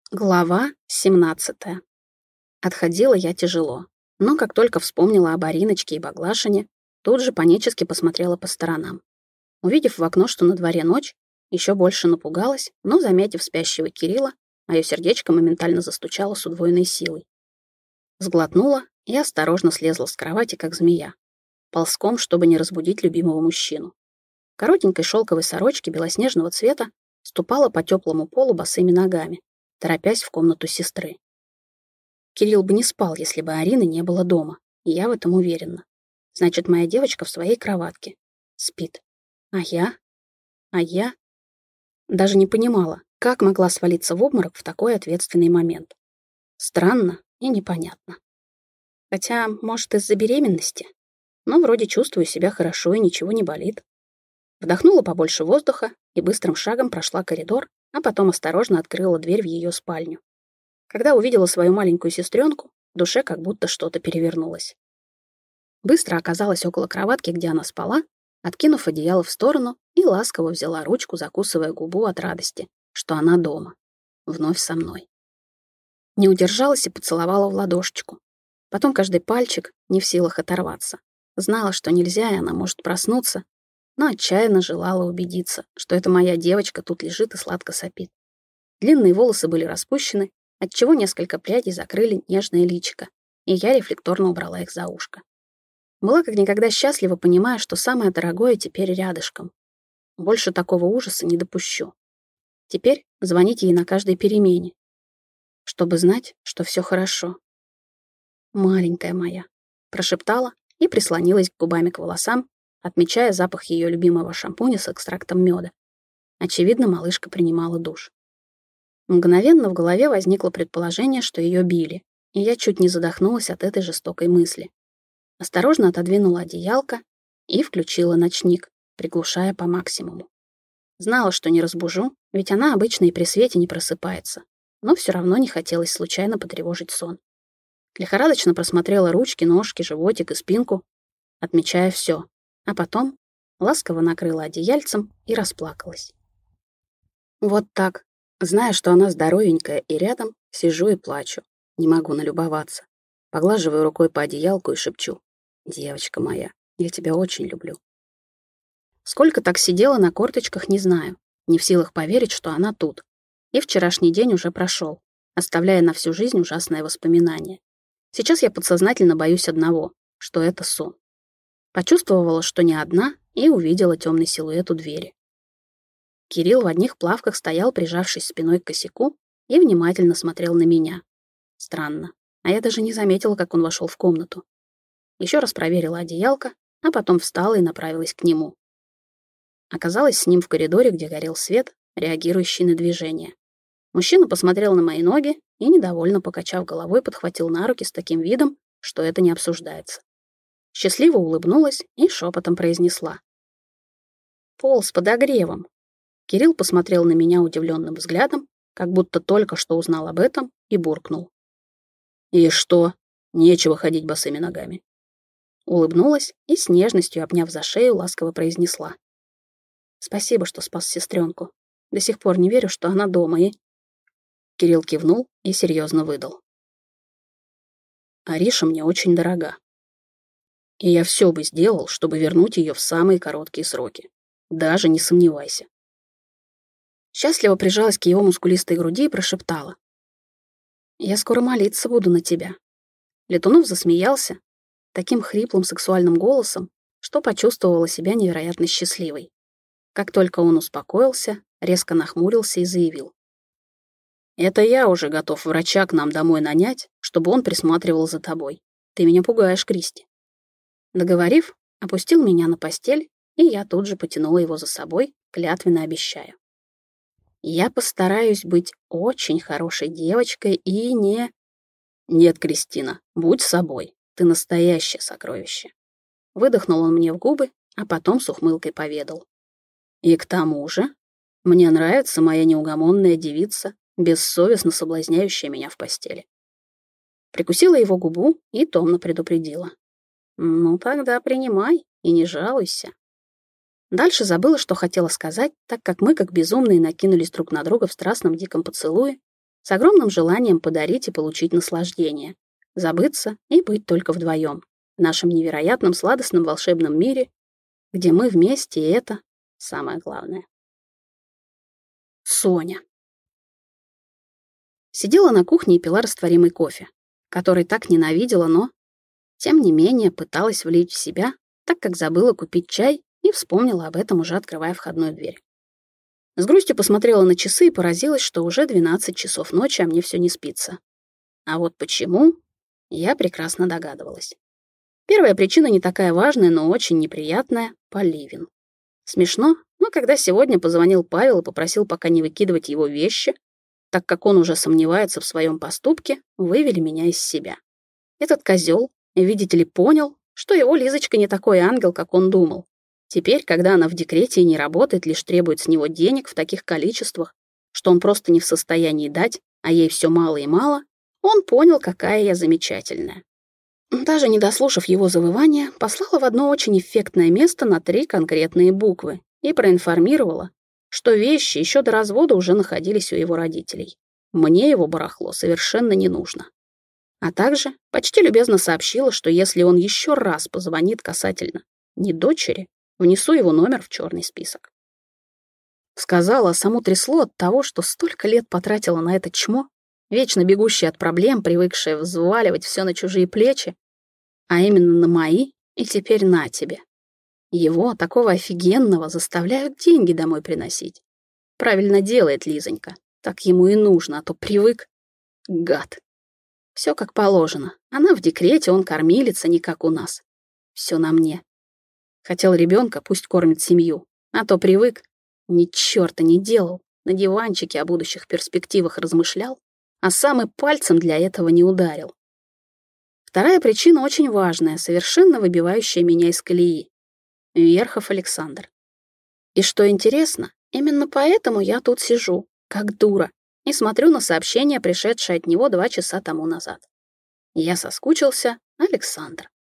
Глава 17. Отходила я тяжело, но как только вспомнила об Ариночке и Баглашине, тут же панически посмотрела по сторонам. Увидев в окно, что на дворе ночь, еще больше напугалась, но, заметив спящего Кирилла, мое сердечко моментально застучало с удвоенной силой. Сглотнула и осторожно слезла с кровати, как змея, ползком, чтобы не разбудить любимого мужчину. В коротенькой шелковой сорочке белоснежного цвета ступала по теплому полу босыми ногами, торопясь в комнату сестры. Кирилл бы не спал, если бы Арины не было дома, и я в этом уверена. Значит, моя девочка в своей кроватке. Спит. А я даже не понимала, как могла свалиться в обморок в такой ответственный момент. Странно и непонятно. Хотя, может, из-за беременности. Но вроде чувствую себя хорошо и ничего не болит. Вдохнула побольше воздуха и быстрым шагом прошла коридор, а потом осторожно открыла дверь в ее спальню. Когда увидела свою маленькую сестренку, в душе как будто что-то перевернулось. Быстро оказалась около кроватки, где она спала, откинув одеяло в сторону и ласково взяла ручку, закусывая губу от радости, что она дома, вновь со мной. Не удержалась и поцеловала в ладошечку. Потом каждый пальчик не в силах оторваться. Знала, что нельзя, и она может проснуться, но отчаянно желала убедиться, что эта моя девочка тут лежит и сладко сопит. Длинные волосы были распущены, отчего несколько прядей закрыли нежное личико, и я рефлекторно убрала их за ушко. Была как никогда счастлива, понимая, что самое дорогое теперь рядышком. Больше такого ужаса не допущу. Теперь звонить ей на каждой перемене, чтобы знать, что все хорошо. «Маленькая моя», — прошептала и прислонилась губами к волосам, отмечая запах ее любимого шампуня с экстрактом меда. Очевидно, малышка принимала душ. Мгновенно в голове возникло предположение, что ее били, и я чуть не задохнулась от этой жестокой мысли. Осторожно отодвинула одеялко и включила ночник, приглушая по максимуму. Знала, что не разбужу, ведь она обычно и при свете не просыпается, но все равно не хотелось случайно потревожить сон. Лихорадочно просмотрела ручки, ножки, животик и спинку, отмечая все, а потом ласково накрыла одеяльцем и расплакалась. Вот так, зная, что она здоровенькая и рядом, сижу и плачу, не могу налюбоваться. Поглаживаю рукой по одеялку и шепчу: «Девочка моя, я тебя очень люблю». Сколько так сидела на корточках, не знаю, не в силах поверить, что она тут. И вчерашний день уже прошел, оставляя на всю жизнь ужасное воспоминание. Сейчас я подсознательно боюсь одного, что это сон. Почувствовала, что не одна, и увидела темный силуэт у двери. Кирилл в одних плавках стоял, прижавшись спиной к косяку, и внимательно смотрел на меня. Странно, а я даже не заметила, как он вошел в комнату. Еще раз проверила одеялко, а потом встала и направилась к нему. Оказалась с ним в коридоре, где горел свет, реагирующий на движение. Мужчина посмотрел на мои ноги и, недовольно покачав головой, подхватил на руки с таким видом, что это не обсуждается. Счастливо улыбнулась и шепотом произнесла: «Пол с подогревом». Кирилл посмотрел на меня удивленным взглядом, как будто только что узнал об этом, и буркнул: «И что? Нечего ходить босыми ногами». Улыбнулась и с нежностью, обняв за шею, ласково произнесла: «Спасибо, что спас сестренку. До сих пор не верю, что она дома, и...» Кирилл кивнул и серьезно выдал: «Ариша мне очень дорога. И я все бы сделал, чтобы вернуть ее в самые короткие сроки. Даже не сомневайся». Счастливо прижалась к его мускулистой груди и прошептала: «Я скоро молиться буду на тебя». Летунов засмеялся таким хриплым сексуальным голосом, что почувствовала себя невероятно счастливой. Как только он успокоился, резко нахмурился и заявил: «Это я уже готов врача к нам домой нанять, чтобы он присматривал за тобой. Ты меня пугаешь, Кристи». Договорив, опустил меня на постель, и я тут же потянула его за собой, клятвенно обещая: «Я постараюсь быть очень хорошей девочкой и не...» «Нет, Кристина, будь собой. Ты настоящее сокровище». Выдохнул он мне в губы, а потом с ухмылкой поведал: «И к тому же, мне нравится моя неугомонная девица, бессовестно соблазняющая меня в постели». Прикусила его губу и томно предупредила: «Ну тогда принимай и не жалуйся». Дальше забыла, что хотела сказать, так как мы, как безумные, накинулись друг на друга в страстном диком поцелуе, с огромным желанием подарить и получить наслаждение, забыться и быть только вдвоем в нашем невероятном сладостном волшебном мире, где мы вместе, и это самое главное. Соня. Сидела на кухне и пила растворимый кофе, который так ненавидела, но, тем не менее, пыталась влить в себя, так как забыла купить чай и вспомнила об этом, уже открывая входную дверь. С грустью посмотрела на часы и поразилась, что уже 12 часов ночи, а мне все не спится. А вот почему, я прекрасно догадывалась. Первая причина не такая важная, но очень неприятная — Поливин. Смешно, но когда сегодня позвонил Павел и попросил пока не выкидывать его вещи, так как он уже сомневается в своем поступке, вывели меня из себя. Этот козел, видите ли, понял, что его Лизочка не такой ангел, как он думал. Теперь, когда она в декрете и не работает, лишь требует с него денег в таких количествах, что он просто не в состоянии дать, а ей все мало и мало, он понял, какая я замечательная. Даже не дослушав его завывания, послала в одно очень эффектное место на 3 конкретные буквы и проинформировала, что вещи еще до развода уже находились у его родителей. Мне его барахло совершенно не нужно. А также почти любезно сообщила, что если он еще раз позвонит касательно не дочери, внесу его номер в черный список. Сказала, а саму трясло от того, что столько лет потратила на это чмо, вечно бегущая от проблем, привыкшая взваливать все на чужие плечи, а именно на мои, и теперь на тебе. Его, такого офигенного, заставляют деньги домой приносить. Правильно делает Лизонька, так ему и нужно, а то привык. Гад. Все как положено. Она в декрете, он кормилица, не как у нас. Все на мне. Хотел ребенка, пусть кормит семью, а то привык. Ни черта не делал, на диванчике о будущих перспективах размышлял, а сам и пальцем для этого не ударил. Вторая причина очень важная, совершенно выбивающая меня из колеи. Верхов Александр. И что интересно, именно поэтому я тут сижу, как дура, и смотрю на сообщение, пришедшее от него 2 часа тому назад. Я соскучился, Александр.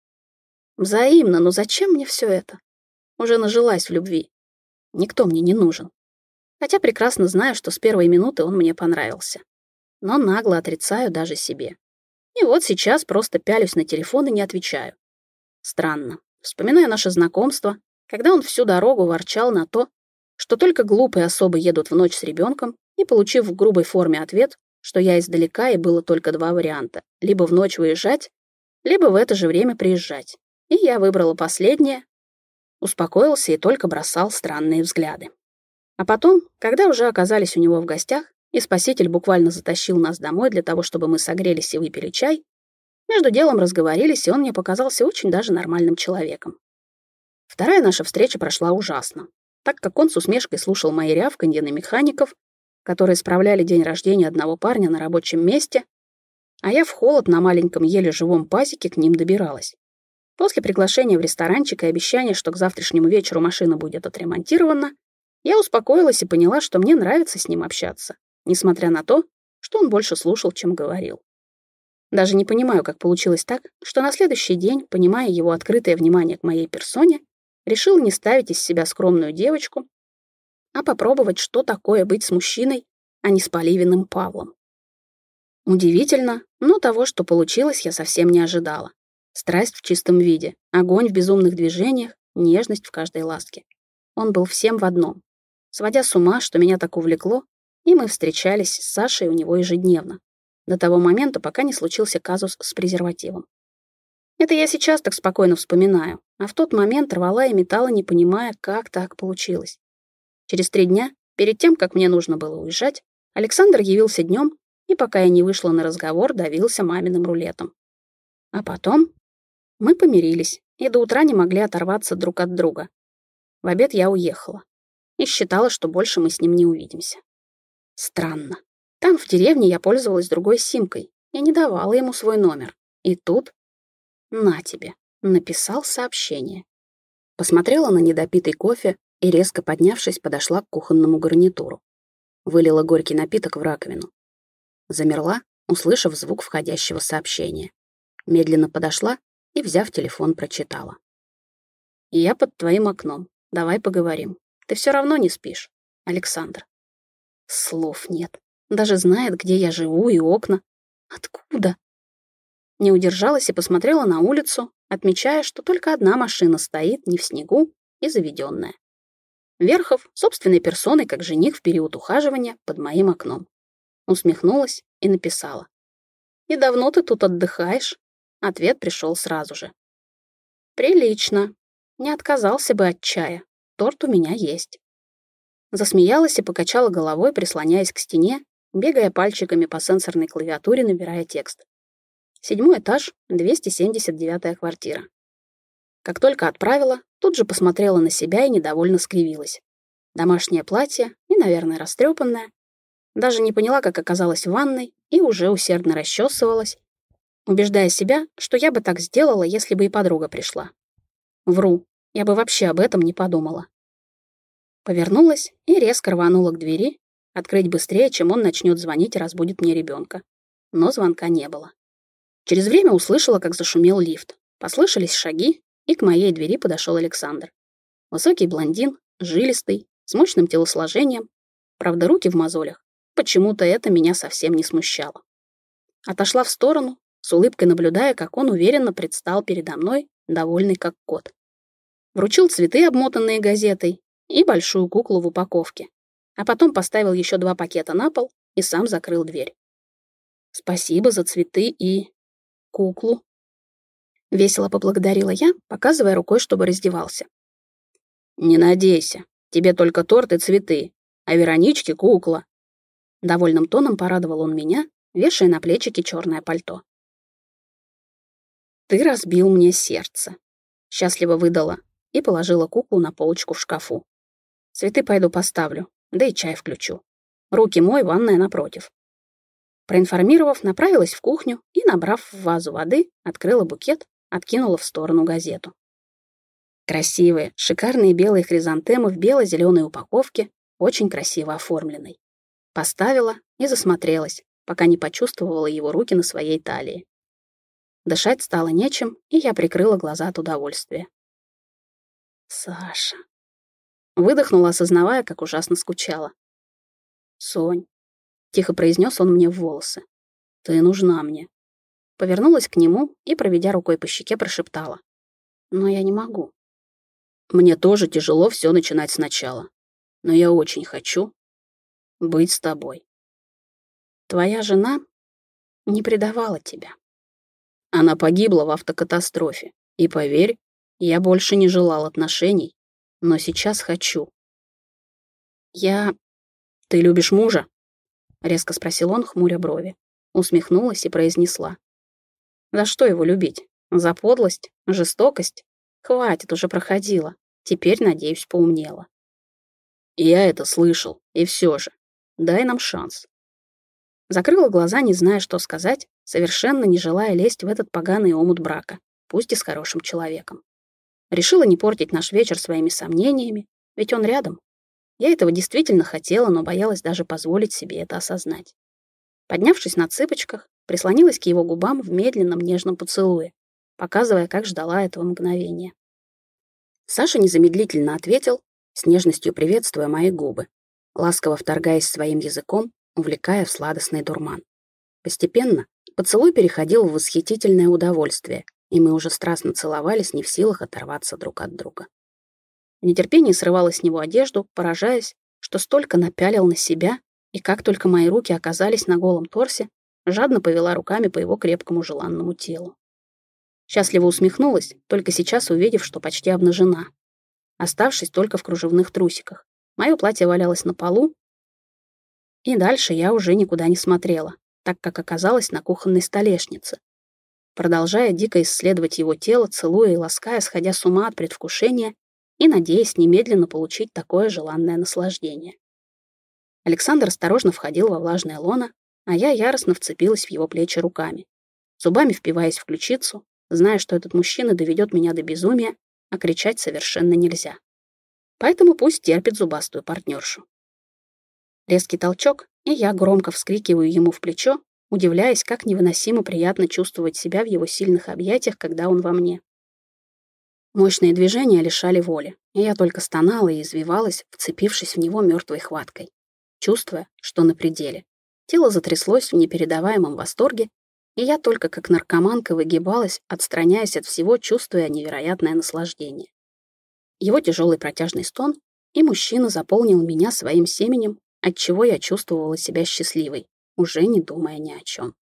Взаимно, но зачем мне все это? Уже нажилась в любви. Никто мне не нужен. Хотя прекрасно знаю, что с первой минуты он мне понравился. Но нагло отрицаю даже себе. И вот сейчас просто пялюсь на телефон и не отвечаю. Странно. Вспоминаю наше знакомство, когда он всю дорогу ворчал на то, что только глупые особы едут в ночь с ребенком, и, получив в грубой форме ответ, что я издалека, и было только 2 варианта: либо в ночь выезжать, либо в это же время приезжать. И я выбрала последнее, успокоился и только бросал странные взгляды. А потом, когда уже оказались у него в гостях, и спаситель буквально затащил нас домой для того, чтобы мы согрелись и выпили чай, между делом разговорились, и он мне показался очень даже нормальным человеком. Вторая наша встреча прошла ужасно, так как он с усмешкой слушал мои рявканье на механиков, которые справляли день рождения одного парня на рабочем месте, а я в холод на маленьком еле живом пазике к ним добиралась. После приглашения в ресторанчик и обещания, что к завтрашнему вечеру машина будет отремонтирована, я успокоилась и поняла, что мне нравится с ним общаться, несмотря на то, что он больше слушал, чем говорил. Даже не понимаю, как получилось так, что на следующий день, понимая его открытое внимание к моей персоне, решил не ставить из себя скромную девочку, а попробовать, что такое быть с мужчиной, а не с Поливиным Павлом. Удивительно, но того, что получилось, я совсем не ожидала. Страсть в чистом виде, огонь в безумных движениях, нежность в каждой ласке. Он был всем в одном, сводя с ума, что меня так увлекло, и мы встречались с Сашей у него ежедневно, до того момента, пока не случился казус с презервативом. Это я сейчас так спокойно вспоминаю, а в тот момент рвала и метала, не понимая, как так получилось. Через 3 дня, перед тем, как мне нужно было уезжать, Александр явился днем, и пока я не вышла на разговор, давился маминым рулетом. А потом мы помирились и до утра не могли оторваться друг от друга. В обед я уехала и считала, что больше мы с ним не увидимся. Странно. Там, в деревне, я пользовалась другой симкой и не давала ему свой номер. И тут, на тебе, написал сообщение. Посмотрела на недопитый кофе и, резко поднявшись, подошла к кухонному гарнитуру. Вылила горький напиток в раковину. Замерла, услышав звук входящего сообщения. Медленно подошла и, взяв телефон, прочитала. «Я под твоим окном. Давай поговорим. Ты все равно не спишь. Александр». Слов нет. Даже знает, где я живу и окна. Откуда? Не удержалась и посмотрела на улицу, отмечая, что только одна машина стоит не в снегу и заведенная. Верхов собственной персоной, как жених в период ухаживания, под моим окном. Усмехнулась и написала: «И давно ты тут отдыхаешь?» Ответ пришел сразу же. «Прилично. Не отказался бы от чая. Торт у меня есть». Засмеялась и покачала головой, прислоняясь к стене, бегая пальчиками по сенсорной клавиатуре, набирая текст. 7-й этаж, 279-я квартира. Как только отправила, тут же посмотрела на себя и недовольно скривилась. Домашнее платье и, наверное, растрепанное. Даже не поняла, как оказалась в ванной, и уже усердно расчесывалась, убеждая себя, что я бы так сделала, если бы и подруга пришла. Вру, я бы вообще об этом не подумала. Повернулась и резко рванула к двери, открыть быстрее, чем он начнет звонить и разбудит мне ребенка. Но звонка не было. Через время услышала, как зашумел лифт. Послышались шаги, и к моей двери подошел Александр. Высокий блондин, жилистый, с мощным телосложением, правда, руки в мозолях. Почему-то это меня совсем не смущало. Отошла в сторону, с улыбкой наблюдая, как он уверенно предстал передо мной, довольный как кот. Вручил цветы, обмотанные газетой, и большую куклу в упаковке, а потом поставил еще 2 пакета на пол и сам закрыл дверь. «Спасибо за цветы и куклу», — весело поблагодарила я, показывая рукой, чтобы раздевался. «Не надейся, тебе только торт и цветы, а Вероничке — кукла». Довольным тоном порадовал он меня, вешая на плечики черное пальто. «Ты разбил мне сердце», — счастливо выдала и положила куклу на полочку в шкафу. «Цветы пойду поставлю, да и чай включу. Руки мой, ванная напротив». Проинформировав, направилась в кухню и, набрав в вазу воды, открыла букет, откинула в сторону газету. Красивые, шикарные белые хризантемы в бело-зеленой упаковке, очень красиво оформленной. Поставила и засмотрелась, пока не почувствовала его руки на своей талии. Дышать стало нечем, и я прикрыла глаза от удовольствия. «Саша...» Выдохнула, осознавая, как ужасно скучала. «Сонь...» — тихо произнес он мне в волосы. «Ты нужна мне». Повернулась к нему и, проведя рукой по щеке, прошептала. «Но я не могу». «Мне тоже тяжело все начинать сначала. Но я очень хочу быть с тобой. Твоя жена не предавала тебя. Она погибла в автокатастрофе. И поверь, я больше не желал отношений, но сейчас хочу. Ты любишь мужа?» — резко спросил он, хмуря брови. Усмехнулась и произнесла. «За что его любить? За подлость? Жестокость? Хватит, уже проходила. Теперь, надеюсь, поумнела». «Я это слышал, и все же. Дай нам шанс». Закрыла глаза, не зная, что сказать, совершенно не желая лезть в этот поганый омут брака, пусть и с хорошим человеком. Решила не портить наш вечер своими сомнениями, ведь он рядом. Я этого действительно хотела, но боялась даже позволить себе это осознать. Поднявшись на цыпочках, прислонилась к его губам в медленном нежном поцелуе, показывая, как ждала этого мгновения. Саша незамедлительно ответил, с нежностью приветствуя мои губы, ласково вторгаясь своим языком, увлекая в сладостный дурман. Постепенно поцелуй переходил в восхитительное удовольствие, и мы уже страстно целовались, не в силах оторваться друг от друга. В нетерпении срывала с него одежду, поражаясь, что столько напялил на себя, и как только мои руки оказались на голом торсе, жадно повела руками по его крепкому желанному телу. Счастливо усмехнулась, только сейчас увидев, что почти обнажена, оставшись только в кружевных трусиках. Мое платье валялось на полу, и дальше я уже никуда не смотрела, так как оказалась на кухонной столешнице, продолжая дико исследовать его тело, целуя и лаская, сходя с ума от предвкушения и надеясь немедленно получить такое желанное наслаждение. Александр осторожно входил во влажное лоно, а я яростно вцепилась в его плечи руками, зубами впиваясь в ключицу, зная, что этот мужчина доведет меня до безумия, а кричать совершенно нельзя. Поэтому пусть терпит зубастую партнершу. Резкий толчок, и я громко вскрикиваю ему в плечо, удивляясь, как невыносимо приятно чувствовать себя в его сильных объятиях, когда он во мне. Мощные движения лишали воли, и я только стонала и извивалась, вцепившись в него мертвой хваткой, чувствуя, что на пределе. Тело затряслось в непередаваемом восторге, и я только как наркоманка выгибалась, отстраняясь от всего, чувствуя невероятное наслаждение. Его тяжелый протяжный стон, и мужчина заполнил меня своим семенем, отчего я чувствовала себя счастливой, уже не думая ни о чем.